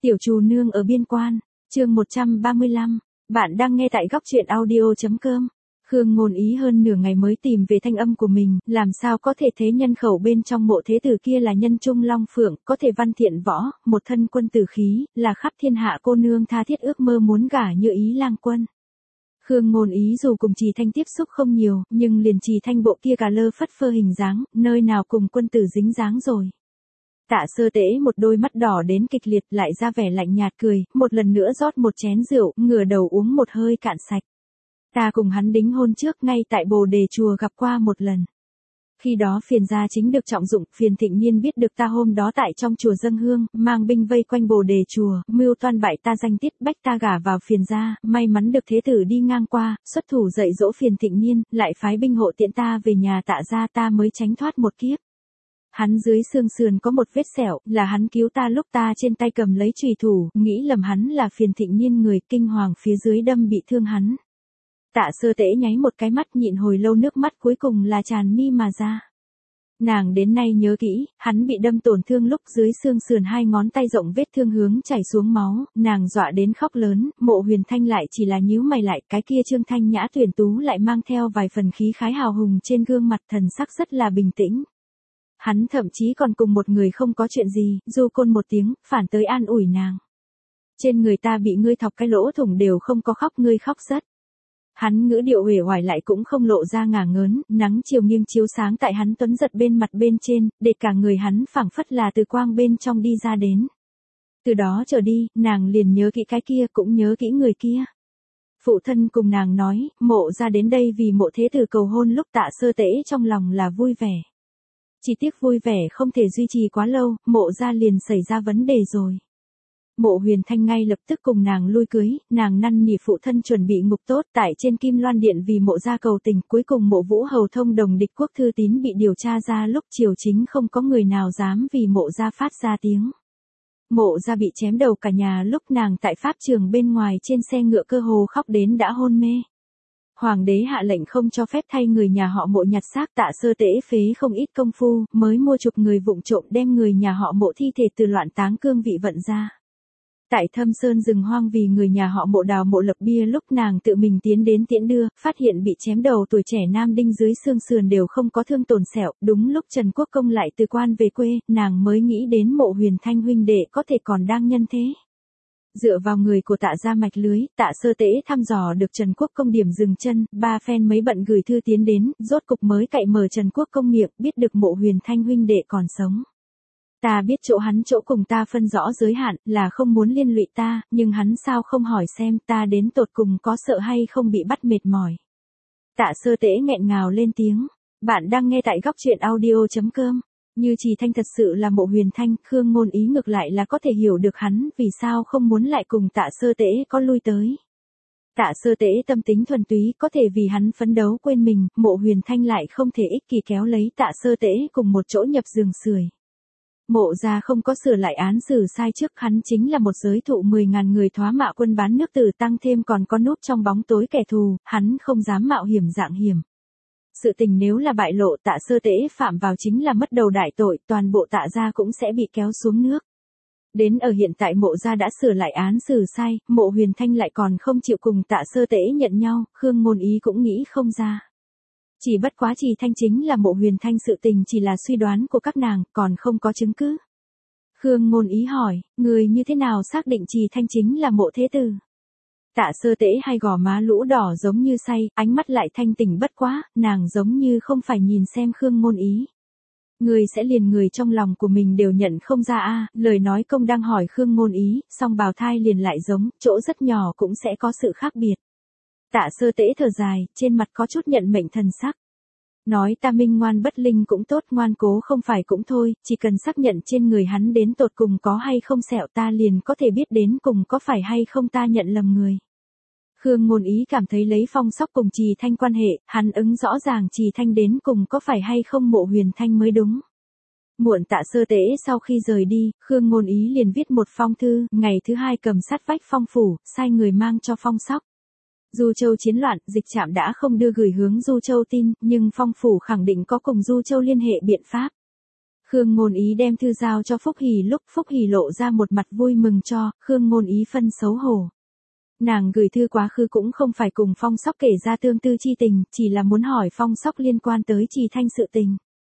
Tiểu Trù Nương ở biên quan, chương 135, bạn đang nghe tại góc truyện audio.com. Khương Ngôn Ý hơn nửa ngày mới tìm về thanh âm của mình, làm sao có thể thế nhân khẩu bên trong mộ thế tử kia là nhân trung long phượng, có thể văn thiện võ, một thân quân tử khí, là khắp thiên hạ cô nương tha thiết ước mơ muốn gả Như Ý lang quân. Khương Ngôn Ý dù cùng Trì Thanh tiếp xúc không nhiều, nhưng liền Trì Thanh bộ kia cà lơ phất phơ hình dáng, nơi nào cùng quân tử dính dáng rồi. Tạ Sơ Tễ một đôi mắt đỏ đến kịch liệt lại ra vẻ lạnh nhạt cười, một lần nữa rót một chén rượu, ngửa đầu uống một hơi cạn sạch. Ta cùng hắn đính hôn trước ngay tại Bồ Đề chùa gặp qua một lần. Khi đó Phiền gia chính được trọng dụng, Phiền Thịnh Nhiên biết được ta hôm đó tại trong chùa dâng hương, mang binh vây quanh Bồ Đề chùa, mưu toan bại ta danh tiết bách ta gả vào Phiền gia, may mắn được thế tử đi ngang qua, xuất thủ dạy dỗ Phiền Thịnh Nhiên, lại phái binh hộ tiễn ta về nhà Tạ gia, ta mới tránh thoát một kiếp. Hắn dưới xương sườn có một vết sẹo, là hắn cứu ta lúc ta trên tay cầm lấy chùy thủ, nghĩ lầm hắn là Phiền Thịnh Nhiên, người kinh hoàng phía dưới đâm bị thương hắn. Tạ Sơ Tễ nháy một cái mắt, nhịn hồi lâu nước mắt cuối cùng là tràn mi mà ra. Nàng đến nay nhớ kỹ, hắn bị đâm tổn thương lúc dưới xương sườn hai ngón tay rộng vết thương hướng chảy xuống máu, nàng dọa đến khóc lớn, Mộ Huyền Thanh lại chỉ là nhíu mày lại, cái kia Trương Thanh Nhã tuyển tú lại mang theo vài phần khí khái hào hùng trên gương mặt, thần sắc rất là bình tĩnh. Hắn thậm chí còn cùng một người không có chuyện gì, du côn một tiếng, phản tới an ủi nàng. Trên người ta bị ngươi thọc cái lỗ thủng đều không có khóc, ngươi khóc rất. Hắn ngữ điệu uể oải lại cũng không lộ ra ngả ngớn, nắng chiều nghiêng chiếu sáng tại hắn tuấn giật bên mặt bên trên, để cả người hắn phảng phất là từ quang bên trong đi ra đến. Từ đó trở đi, nàng liền nhớ kỹ cái kia, cũng nhớ kỹ người kia. Phụ thân cùng nàng nói, Mộ ra đến đây vì Mộ thế tử cầu hôn, lúc Tạ Sơ Tễ trong lòng là vui vẻ. Chỉ tiếc vui vẻ không thể duy trì quá lâu, Mộ ra liền xảy ra vấn đề rồi. Mộ Huyền Thanh ngay lập tức cùng nàng lui cưới, nàng năn nỉ phụ thân chuẩn bị ngục tốt tại trên Kim Loan Điện vì Mộ gia cầu tình, cuối cùng Mộ Vũ Hầu thông đồng địch quốc thư tín bị điều tra ra, lúc triều chính không có người nào dám vì Mộ gia phát ra tiếng. Mộ gia bị chém đầu cả nhà, lúc nàng tại pháp trường bên ngoài trên xe ngựa cơ hồ khóc đến đã hôn mê. Hoàng đế hạ lệnh không cho phép thay người nhà họ Mộ nhặt xác, Tạ Sơ Tễ phế không ít công phu, mới mua chục người vụng trộm đem người nhà họ Mộ thi thể từ loạn táng cương vị vận ra. Tại Thâm Sơn rừng hoang vì người nhà họ Mộ đào mộ lập bia, lúc nàng tự mình tiến đến tiễn đưa, phát hiện bị chém đầu tuổi trẻ nam đinh dưới xương sườn đều không có thương tổn sẹo, đúng lúc Trần Quốc Công lại từ quan về quê, nàng mới nghĩ đến Mộ Huyền Thanh huynh đệ có thể còn đang nhân thế. Dựa vào người của Tạ gia mạch lưới, Tạ Sơ Tễ thăm dò được Trần Quốc Công điểm dừng chân, ba phen mấy bận gửi thư tiến đến, rốt cục mới cậy mở Trần Quốc Công miệng, biết được Mộ Huyền Thanh huynh đệ còn sống. Ta biết chỗ hắn chỗ cùng ta phân rõ giới hạn, là không muốn liên lụy ta, nhưng hắn sao không hỏi xem ta đến tột cùng có sợ hay không bị bắt mệt mỏi. Tạ Sơ Tễ nghẹn ngào lên tiếng. Bạn đang nghe tại góc truyện audio.com. Như Trì Thanh thật sự là Mộ Huyền Thanh, Khương Ngôn Ý ngược lại là có thể hiểu được hắn vì sao không muốn lại cùng Tạ Sơ Tễ có lui tới. Tạ Sơ Tễ tâm tính thuần túy, có thể vì hắn phấn đấu quên mình, Mộ Huyền Thanh lại không thể ích kỷ kéo lấy Tạ Sơ Tễ cùng một chỗ nhập giường sưởi. Mộ gia không có sửa lại án xử sai trước, hắn chính là một giới thụ 10.000 người thoá mạ quân bán nước tử, tăng thêm còn có núp trong bóng tối kẻ thù, hắn không dám mạo hiểm dạng hiểm. Sự tình nếu là bại lộ, Tạ Sơ Tễ phạm vào chính là mất đầu đại tội, toàn bộ Tạ gia cũng sẽ bị kéo xuống nước. Đến ở hiện tại Mộ gia đã sửa lại án xử sai, Mộ Huyền Thanh lại còn không chịu cùng Tạ Sơ Tễ nhận nhau, Khương Ngôn Ý cũng nghĩ không ra. Chỉ bất quá Trì Thanh chính là Mộ Huyền Thanh, sự tình chỉ là suy đoán của các nàng, còn không có chứng cứ. Khương Ngôn Ý hỏi, người như thế nào xác định Trì Thanh chính là Mộ thế tử? Tạ Sơ Tễ hai gò má lũ đỏ giống như say, ánh mắt lại thanh tỉnh bất quá, nàng giống như không phải nhìn xem Khương Ngôn Ý. Người sẽ liền người trong lòng của mình đều nhận không ra a, lời nói công đang hỏi Khương Ngôn Ý, song bào thai liền lại giống, chỗ rất nhỏ cũng sẽ có sự khác biệt. Tạ Sơ Tễ thở dài, trên mặt có chút nhận mệnh thần sắc. Nói ta minh ngoan bất linh cũng tốt, ngoan cố không phải cũng thôi, chỉ cần xác nhận trên người hắn đến tột cùng có hay không sẹo, ta liền có thể biết đến cùng có phải hay không ta nhận lầm người. Khương Ngôn Ý cảm thấy lấy Phong Sóc cùng Trì Thanh quan hệ, hắn ứng rõ ràng Trì Thanh đến cùng có phải hay không Mộ Huyền Thanh mới đúng. Muộn Tạ Sơ Tễ sau khi rời đi, Khương Ngôn Ý liền viết một phong thư, ngày thứ hai cầm sát vách Phong phủ, sai người mang cho Phong Sóc. Du Châu chiến loạn, Dịch Trạm đã không đưa gửi hướng Du Châu tin, nhưng Phong phủ khẳng định có cùng Du Châu liên hệ biện pháp. Khương Ngôn Ý đem thư giao cho Phúc Hỷ lúc Phúc Hỷ lộ ra một mặt vui mừng cho, Khương Ngôn Ý phân xấu hổ. Nàng gửi thư quá khứ cũng không phải cùng Phong Sóc kể ra tương tư chi tình, chỉ là muốn hỏi Phong Sóc liên quan tới Trì Thanh sự tình.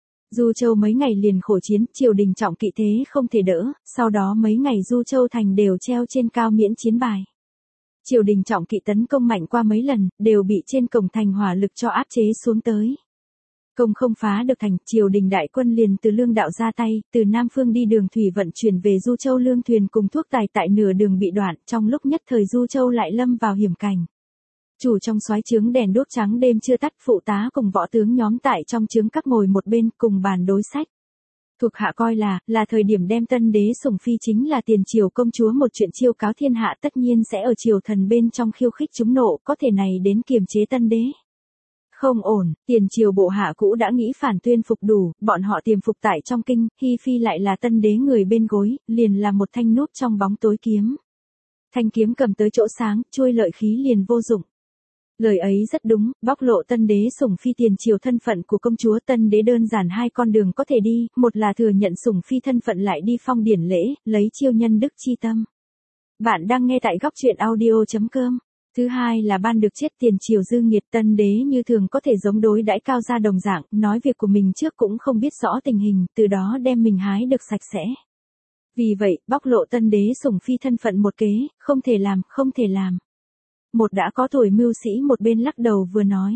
Du Châu mấy ngày liền khổ chiến, triều đình trọng kỵ thế không thể đỡ, sau đó mấy ngày Du Châu thành đều treo trên cao miễn chiến bài. Triều đình trọng kỵ tấn công mạnh qua mấy lần, đều bị trên cổng thành hỏa lực cho áp chế xuống tới. Công không phá được thành, triều đình đại quân liền từ Lương Đạo ra tay, từ Nam Phương đi đường thủy vận chuyển về Du Châu lương thuyền cùng thuốc tài tại nửa đường bị đoạn, trong lúc nhất thời Du Châu lại lâm vào hiểm cảnh. Chủ trong soái trướng đèn đuốc trắng đêm chưa tắt, phụ tá cùng võ tướng nhóm tại trong trướng các ngồi một bên cùng bàn đối sách. Thuộc hạ coi là thời điểm đem tân đế sủng phi chính là tiền triều công chúa một chuyện chiêu cáo thiên hạ tất nhiên sẽ ở triều thần bên trong khiêu khích chúng nộ, có thể này đến kiềm chế tân đế. Không ổn, tiền triều bộ hạ cũ đã nghĩ phản tuyên phục đủ, bọn họ tiềm phục tại trong kinh, Hi Phi lại là tân đế người bên gối, liền là một thanh nút trong bóng tối kiếm. Thanh kiếm cầm tới chỗ sáng, chuôi lợi khí liền vô dụng. Lời ấy rất đúng, bóc lộ tân đế sủng phi tiền triều thân phận của công chúa. Tân đế đơn giản hai con đường có thể đi, một là thừa nhận sủng phi thân phận lại đi phong điển lễ, lấy chiêu nhân đức chi tâm. Bạn đang nghe tại góc truyện audio.com. Thứ hai là ban được chết tiền triều dư nghiệt. Tân đế như thường có thể giống đối đãi cao gia đồng dạng, nói việc của mình trước cũng không biết rõ tình hình, từ đó đem mình hái được sạch sẽ. Vì vậy, bóc lộ tân đế sủng phi thân phận một kế, không thể làm, không thể làm. Một đã có tuổi mưu sĩ một bên lắc đầu vừa nói.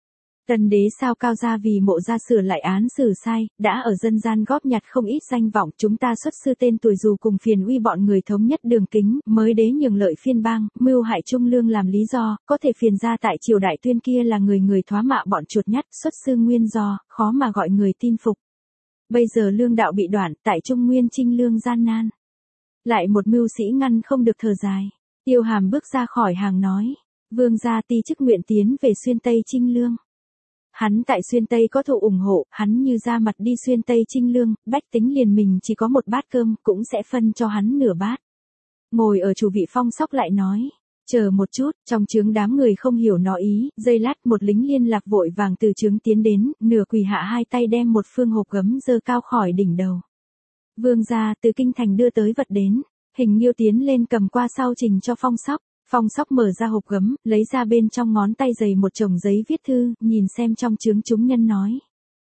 Tân đế sao cao gia vì mộ gia sửa lại án xử sai, đã ở dân gian góp nhặt không ít danh vọng, chúng ta xuất sư tên tuổi dù cùng phiền uy bọn người thống nhất đường kính, mới đế nhường lợi phiên bang, mưu hại trung lương làm lý do, có thể phiền ra tại triều đại tuyên kia là người thoá mạ bọn chuột nhắt, xuất sư nguyên do, khó mà gọi người tin phục. Bây giờ lương đạo bị đoạn, tại trung nguyên trinh lương gian nan. Lại một mưu sĩ ngăn không được thở dài. Tiêu Hàm bước ra khỏi hàng nói, vương gia ti chức nguyện tiến về xuyên Tây trinh lương. Hắn tại xuyên Tây có thụ ủng hộ, hắn như ra mặt đi xuyên Tây trinh lương, bách tính liền mình chỉ có một bát cơm, cũng sẽ phân cho hắn nửa bát. Ngồi ở chủ vị Phong Sóc lại nói, chờ một chút, trong trướng đám người không hiểu nó ý, giây lát một lính liên lạc vội vàng từ trướng tiến đến, nửa quỳ hạ hai tay đem một phương hộp gấm giơ cao khỏi đỉnh đầu. Vương gia từ kinh thành đưa tới vật đến. Hình Nghiêu tiến lên cầm qua sau trình cho Phong Sóc. Phong Sóc mở ra hộp gấm, lấy ra bên trong ngón tay dày một chồng giấy viết thư, nhìn xem trong chướng chúng nhân nói.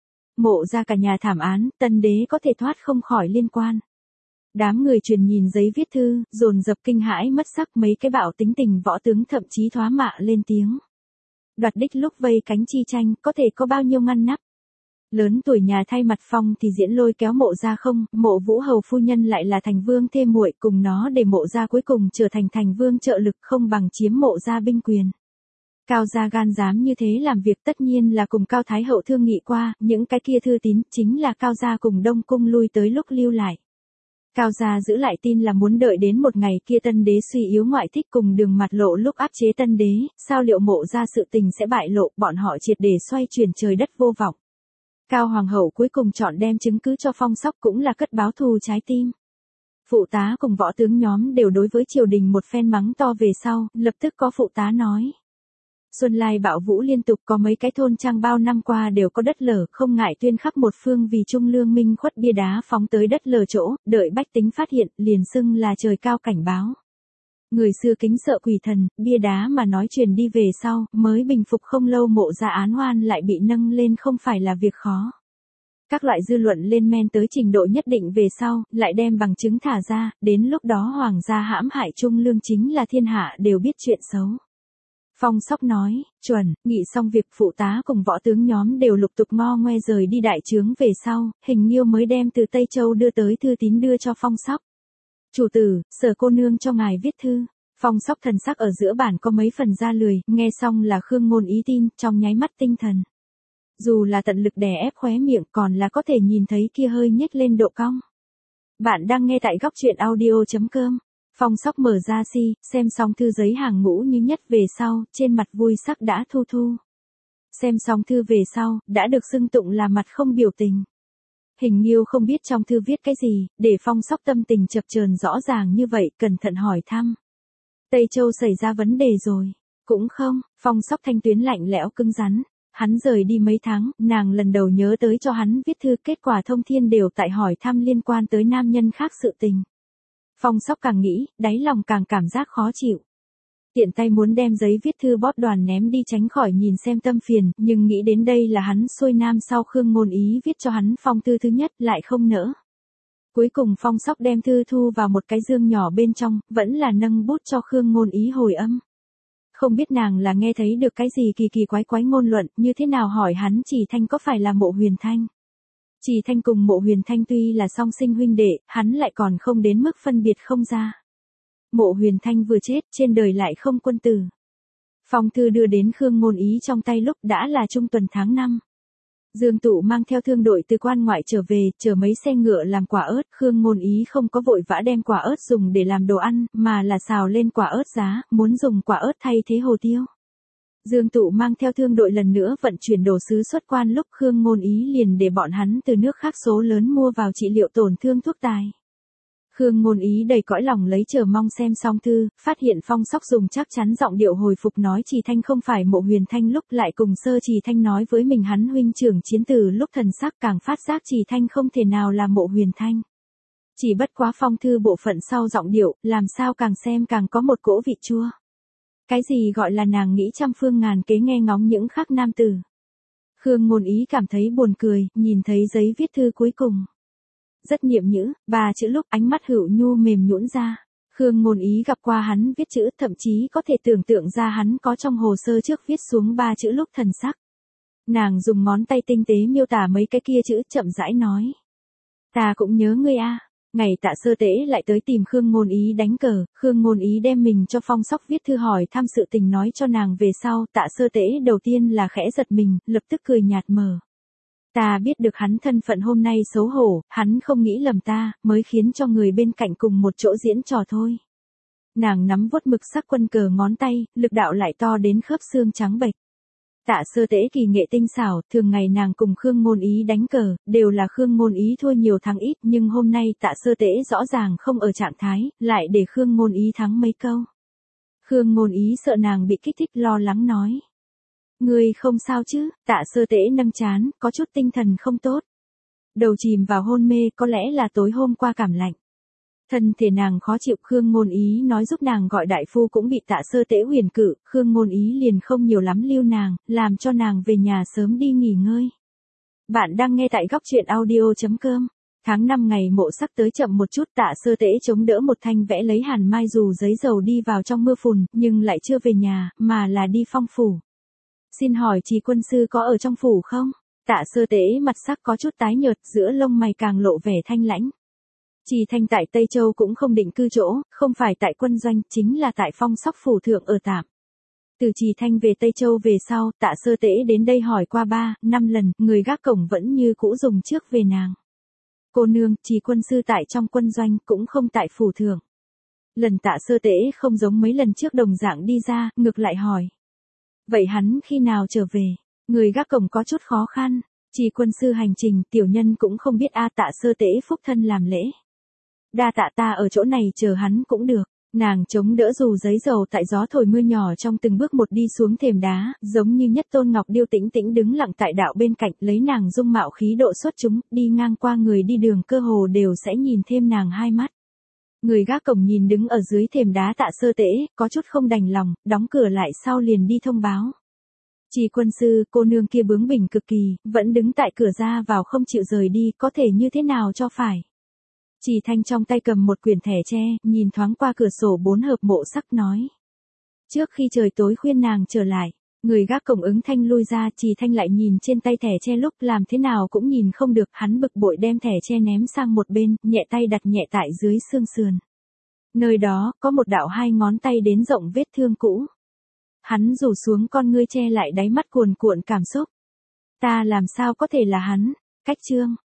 Mộ ra cả nhà thảm án, tân đế có thể thoát không khỏi liên quan. Đám người truyền nhìn giấy viết thư, dồn dập kinh hãi mất sắc, mấy cái bạo tính tình võ tướng thậm chí thoá mạ lên tiếng. Đoạt đích lúc vây cánh chi tranh, có thể có bao nhiêu ngăn nắp. Lớn tuổi nhà thay mặt Phong thì diễn lôi kéo mộ ra không, mộ Vũ hầu phu nhân lại là thành vương thêm muội, cùng nó để mộ ra cuối cùng trở thành thành vương trợ lực, không bằng chiếm mộ ra binh quyền. Cao gia gan dám như thế làm việc tất nhiên là cùng Cao Thái hậu thương nghị qua, những cái kia thư tín chính là Cao gia cùng Đông cung lui tới lúc lưu lại. Cao gia giữ lại tin là muốn đợi đến một ngày kia tân đế suy yếu ngoại thích cùng đường mặt lộ lúc áp chế tân đế, sao liệu mộ ra sự tình sẽ bại lộ, bọn họ triệt để xoay chuyển trời đất vô vọng. Cao hoàng hậu cuối cùng chọn đem chứng cứ cho Phong Sóc cũng là cất báo thù trái tim. Phụ tá cùng võ tướng nhóm đều đối với triều đình một phen mắng to về sau, lập tức có phụ tá nói. Xuân Lai bạo vũ liên tục, có mấy cái thôn trang bao năm qua đều có đất lở, không ngại tuyên khắp một phương vì trung lương minh khuất bia đá phóng tới đất lở chỗ, đợi bách tính phát hiện, liền xưng là trời cao cảnh báo. Người xưa kính sợ quỷ thần, bia đá mà nói truyền đi về sau, mới bình phục không lâu mộ ra án oan lại bị nâng lên không phải là việc khó. Các loại dư luận lên men tới trình độ nhất định về sau, lại đem bằng chứng thả ra, đến lúc đó hoàng gia hãm hại trung lương chính là thiên hạ đều biết chuyện xấu. Phong Sóc nói, chuẩn, nghị xong việc phụ tá cùng võ tướng nhóm đều lục tục ngo ngoe rời đi đại trướng về sau, Hình Nghiêu mới đem từ Tây Châu đưa tới thư tín đưa cho Phong Sóc. Chủ tử, Sở cô nương cho ngài viết thư. Phong Sóc thần sắc ở giữa bản có mấy phần ra lười, nghe xong là Khương Ngôn Ý tin, trong nháy mắt tinh thần. Dù là tận lực đè ép khóe miệng còn là có thể nhìn thấy kia hơi nhếch lên độ cong. Bạn đang nghe tại góc truyện audio.com. Phong Sóc mở ra xem xong thư giấy hàng ngũ như nhất về sau, trên mặt vui sắc đã thu thu. Xem xong thư về sau, đã được xưng tụng là mặt không biểu tình. Hình Nghiêu không biết trong thư viết cái gì, để Phong Sóc tâm tình chập chờn rõ ràng như vậy, cẩn thận hỏi thăm. Tây Châu xảy ra vấn đề rồi. Cũng không, Phong Sóc thanh tuyến lạnh lẽo cứng rắn. hắn rời đi mấy tháng, nàng lần đầu nhớ tới cho hắn viết thư, kết quả thông thiên đều tại hỏi thăm liên quan tới nam nhân khác sự tình. Phong Sóc càng nghĩ, đáy lòng càng cảm giác khó chịu. Tiện tay muốn đem giấy viết thư bóp đoàn ném đi tránh khỏi nhìn xem tâm phiền, nhưng nghĩ đến đây là hắn xuôi nam sau Khương Ngôn Ý viết cho hắn phong thư thứ nhất lại không nỡ. Cuối cùng Phong Sóc đem thư thu vào một cái dương nhỏ bên trong, vẫn là nâng bút cho Khương Ngôn Ý hồi âm. Không biết nàng là nghe thấy được cái gì kỳ kỳ quái quái ngôn luận, như thế nào hỏi hắn Trì Thanh có phải là Mộ Huyền Thanh. Trì Thanh cùng Mộ Huyền Thanh tuy là song sinh huynh đệ, hắn lại còn không đến mức phân biệt không ra. Mộ Huyền Thanh vừa chết, trên đời lại không quân tử. Phong thư đưa đến Khương Ngôn Ý trong tay lúc đã là trung tuần tháng 5. Dương Tụ mang theo thương đội từ quan ngoại trở về, chở mấy xe ngựa làm quả ớt, Khương Ngôn Ý không có vội vã đem quả ớt dùng để làm đồ ăn, mà là xào lên quả ớt giá, muốn dùng quả ớt thay thế hồ tiêu. Dương Tụ mang theo thương đội lần nữa vận chuyển đồ sứ xuất quan lúc Khương Ngôn Ý liền để bọn hắn từ nước khác số lớn mua vào trị liệu tổn thương thuốc tài. Khương Ngôn Ý đầy cõi lòng lấy chờ mong xem xong thư, phát hiện Phong Sóc dùng chắc chắn giọng điệu hồi phục nói Trì Thanh không phải Mộ Huyền Thanh lúc lại cùng Sơ Trì Thanh nói với mình hắn huynh trưởng chiến từ lúc thần sắc càng phát giác Trì Thanh không thể nào là Mộ Huyền Thanh. Chỉ bất quá phong thư bộ phận sau giọng điệu, làm sao càng xem càng có một cỗ vị chua. Cái gì gọi là nàng nghĩ trăm phương ngàn kế nghe ngóng những khác nam tử. Khương Ngôn Ý cảm thấy buồn cười, nhìn thấy giấy viết thư cuối cùng. Rất niệm nhữ, 3 chữ lúc ánh mắt Hữu Nhu mềm nhũn ra. Khương Ngôn Ý gặp qua hắn viết chữ, thậm chí có thể tưởng tượng ra hắn có trong hồ sơ trước viết xuống 3 chữ lúc thần sắc. Nàng dùng ngón tay tinh tế miêu tả mấy cái kia chữ, chậm rãi nói. Ta cũng nhớ ngươi a. Ngày Tạ Sơ Tế lại tới tìm Khương Ngôn Ý đánh cờ, Khương Ngôn Ý đem mình cho Phong Sóc viết thư hỏi thăm sự tình nói cho nàng về sau, Tạ Sơ Tế đầu tiên là khẽ giật mình, lập tức cười nhạt mờ. Ta biết được hắn thân phận hôm nay xấu hổ, hắn không nghĩ lầm ta, mới khiến cho người bên cạnh cùng một chỗ diễn trò thôi. Nàng nắm vuốt mực sắc quân cờ ngón tay, lực đạo lại to đến khớp xương trắng bệch. Tạ Sơ Tế kỳ nghệ tinh xảo, thường ngày nàng cùng Khương Ngôn Ý đánh cờ, đều là Khương Ngôn Ý thua nhiều thắng ít, nhưng hôm nay Tạ Sơ Tế rõ ràng không ở trạng thái, lại để Khương Ngôn Ý thắng mấy câu. Khương Ngôn Ý sợ nàng bị kích thích lo lắng nói. Ngươi không sao chứ? Tạ Sơ Tế nâng trán, có chút tinh thần không tốt. Đầu chìm vào hôn mê, có lẽ là tối hôm qua cảm lạnh. Thân thể nàng khó chịu, Khương Ngôn Ý nói giúp nàng gọi đại phu cũng bị Tạ Sơ Tế huyền cự, Khương Ngôn Ý liền không nhiều lắm lưu nàng, làm cho nàng về nhà sớm đi nghỉ ngơi. Bạn đang nghe tại goctruyện.audio.com. Tháng 5 ngày Mộ Sắc tới chậm một chút, Tạ Sơ Tế chống đỡ một thanh vẽ lấy hàn mai dù giấy dầu đi vào trong mưa phùn, nhưng lại chưa về nhà, mà là đi Phong phủ. Xin hỏi Trì quân sư có ở trong phủ không? Tạ Sơ Tế mặt sắc có chút tái nhợt, giữa lông mày càng lộ vẻ thanh lãnh. Trì Thanh tại Tây Châu cũng không định cư chỗ, không phải tại quân doanh, chính là tại Phong Sóc phủ thượng ở tạm. Từ Trì Thanh về Tây Châu về sau, Tạ Sơ Tế đến đây hỏi qua 3-5 lần, người gác cổng vẫn như cũ dùng trước về nàng. Cô nương, Trì quân sư tại trong quân doanh, cũng không tại phủ thượng. Lần Tạ Sơ Tế không giống mấy lần trước đồng dạng đi ra, ngược lại hỏi. Vậy hắn khi nào trở về? Người gác cổng có chút khó khăn. Trì quân sư hành trình, tiểu nhân cũng không biết a. Tạ Sơ Tế phúc thân làm lễ. Đa tạ, ta ở chỗ này chờ hắn cũng được. Nàng chống đỡ dù giấy dầu tại gió thổi mưa nhỏ trong từng bước một đi xuống thềm đá, giống như Nhất Tôn Ngọc Điêu tĩnh tĩnh đứng lặng tại đạo bên cạnh, lấy nàng dung mạo khí độ xuất chúng, đi ngang qua người đi đường cơ hồ đều sẽ nhìn thêm nàng hai mắt. Người gác cổng nhìn đứng ở dưới thềm đá Tạ Sơ Tế, có chút không đành lòng, đóng cửa lại sau liền đi thông báo. Trì quân sư, cô nương kia bướng bỉnh cực kỳ, vẫn đứng tại cửa ra vào không chịu rời đi, có thể như thế nào cho phải. Trì Thanh trong tay cầm một quyển thẻ tre, nhìn thoáng qua cửa sổ 4 hợp Mộ Sắc nói. Trước khi trời tối khuyên nàng trở lại, người gác cổng ứng thanh lui ra, Trì Thanh lại nhìn trên tay thẻ tre lúc làm thế nào cũng nhìn không được, hắn bực bội đem thẻ tre ném sang một bên, nhẹ tay đặt nhẹ tại dưới xương sườn. Nơi đó, có một đạo 2 ngón tay đến rộng vết thương cũ. Hắn rủ xuống con ngươi che lại đáy mắt cuồn cuộn cảm xúc. Ta làm sao có thể là hắn? Cách chương.